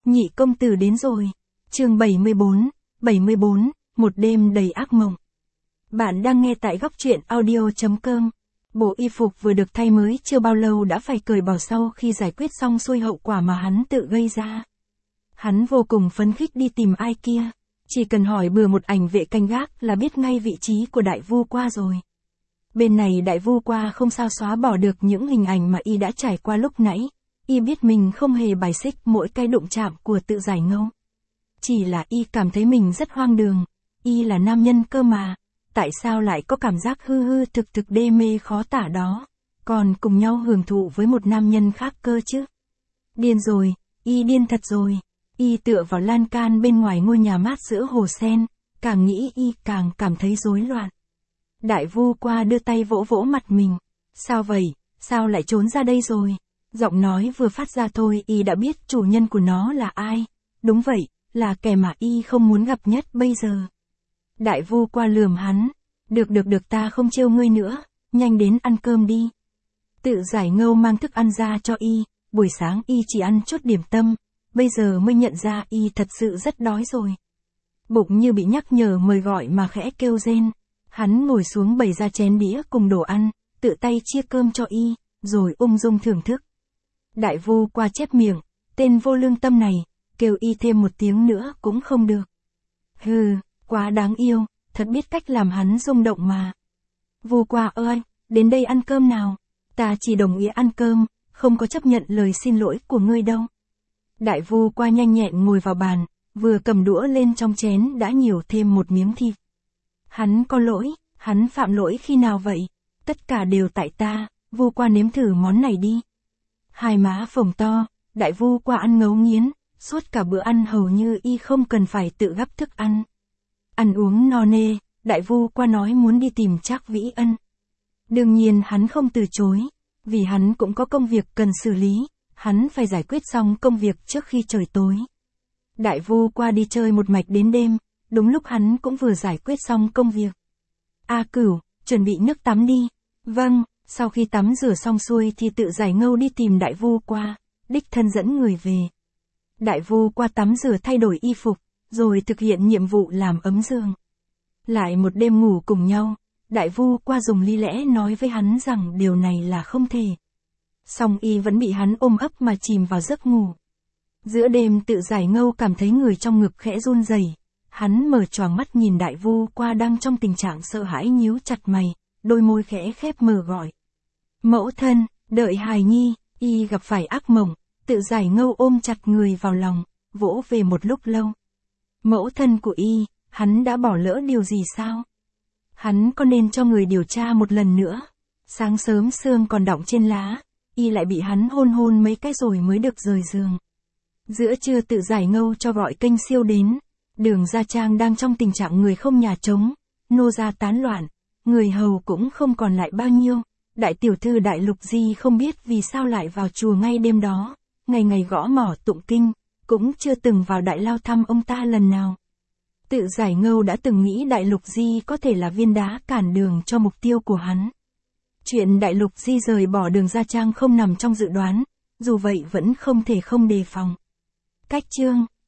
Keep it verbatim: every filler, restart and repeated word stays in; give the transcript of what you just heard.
Nhị công tử đến rồi. Chương bảy mươi bốn, bảy mươi bốn, một đêm đầy ác mộng. Bạn đang nghe tại góc truyện audio chấm com. Bộ y phục vừa được thay mới chưa bao lâu đã phải cởi bỏ sau khi giải quyết xong xuôi hậu quả mà hắn tự gây ra. Hắn vô cùng phấn khích đi tìm ai kia. Chỉ cần hỏi bừa một ảnh vệ canh gác là biết ngay vị trí của đại vu qua rồi. Bên này đại vu qua không sao xóa bỏ được những hình ảnh mà y đã trải qua lúc nãy. Y biết mình không hề bài xích mỗi cái đụng chạm của tự giải ngâu. Chỉ là y cảm thấy mình rất hoang đường. Y là nam nhân cơ mà. Tại sao lại có cảm giác hư hư thực thực đê mê khó tả đó. Còn cùng nhau hưởng thụ với một nam nhân khác cơ chứ. Điên rồi, y điên thật rồi. Y tựa vào lan can bên ngoài ngôi nhà mát giữa hồ sen. Càng nghĩ y càng cảm thấy rối loạn. Đại vu qua đưa tay vỗ vỗ mặt mình. Sao vậy, sao lại trốn ra đây rồi? Giọng nói vừa phát ra thôi y đã biết chủ nhân của nó là ai. Đúng vậy, là kẻ mà y không muốn gặp nhất bây giờ. Đại vu qua lườm hắn. Được được được, ta không trêu ngươi nữa, nhanh đến ăn cơm đi. Tự giải ngâu mang thức ăn ra cho y. Buổi sáng y chỉ ăn chút điểm tâm, bây giờ mới nhận ra y thật sự rất đói rồi. Bụng như bị nhắc nhở mời gọi mà khẽ kêu rên. Hắn ngồi xuống bày ra chén đĩa cùng đồ ăn, tự tay chia cơm cho y, rồi ung dung thưởng thức. Đại vu qua chép miệng, tên vô lương tâm này, kêu y thêm một tiếng nữa cũng không được. Hừ, quá đáng yêu, thật biết cách làm hắn rung động mà. Vu qua ơi, đến đây ăn cơm nào. Ta chỉ đồng ý ăn cơm, không có chấp nhận lời xin lỗi của ngươi đâu. Đại vu qua nhanh nhẹn ngồi vào bàn, vừa cầm đũa lên trong chén đã nhiều thêm một miếng thịt. Hắn có lỗi, hắn phạm lỗi khi nào vậy? Tất cả đều tại ta, vu qua nếm thử món này đi. Hai má phồng to, đại vu qua ăn ngấu nghiến, suốt cả bữa ăn hầu như y không cần phải tự gắp thức ăn. Ăn uống no nê, đại vu qua nói muốn đi tìm Trác Vĩ Ân. Đương nhiên hắn không từ chối, vì hắn cũng có công việc cần xử lý, hắn phải giải quyết xong công việc trước khi trời tối. Đại vu qua đi chơi một mạch đến đêm, đúng lúc hắn cũng vừa giải quyết xong công việc. A Cửu, chuẩn bị nước tắm đi. Vâng, sau khi tắm rửa xong xuôi thì tự giải ngâu đi tìm đại vu qua, đích thân dẫn người về. Đại vu qua tắm rửa thay đổi y phục, rồi thực hiện nhiệm vụ làm ấm giường. Lại một đêm ngủ cùng nhau, đại vu qua dùng lý lẽ nói với hắn rằng điều này là không thể. Song y vẫn bị hắn ôm ấp mà chìm vào giấc ngủ. Giữa đêm tự giải ngâu cảm thấy người trong ngực khẽ run rẩy. Hắn mở choàng mắt nhìn đại vu qua đang trong tình trạng sợ hãi nhíu chặt mày, đôi môi khẽ khép mở gọi. Mẫu thân, đợi hài nhi, y gặp phải ác mộng, tự giải ngâu ôm chặt người vào lòng, vỗ về một lúc lâu. Mẫu thân của y, hắn đã bỏ lỡ điều gì sao? Hắn có nên cho người điều tra một lần nữa? Sáng sớm sương còn đọng trên lá, y lại bị hắn hôn hôn mấy cái rồi mới được rời giường. Giữa trưa tự giải ngâu cho gọi kênh siêu đến. Đường Gia Trang đang trong tình trạng người không nhà trống, nô gia tán loạn, người hầu cũng không còn lại bao nhiêu. Đại tiểu thư Đại Lục Di không biết vì sao lại vào chùa ngay đêm đó, ngày ngày gõ mỏ tụng kinh, cũng chưa từng vào đại lao thăm ông ta lần nào. Tự giải ngâu đã từng nghĩ Đại Lục Di có thể là viên đá cản đường cho mục tiêu của hắn. Chuyện Đại Lục Di rời bỏ Đường Gia Trang không nằm trong dự đoán, dù vậy vẫn không thể không đề phòng. Cách chương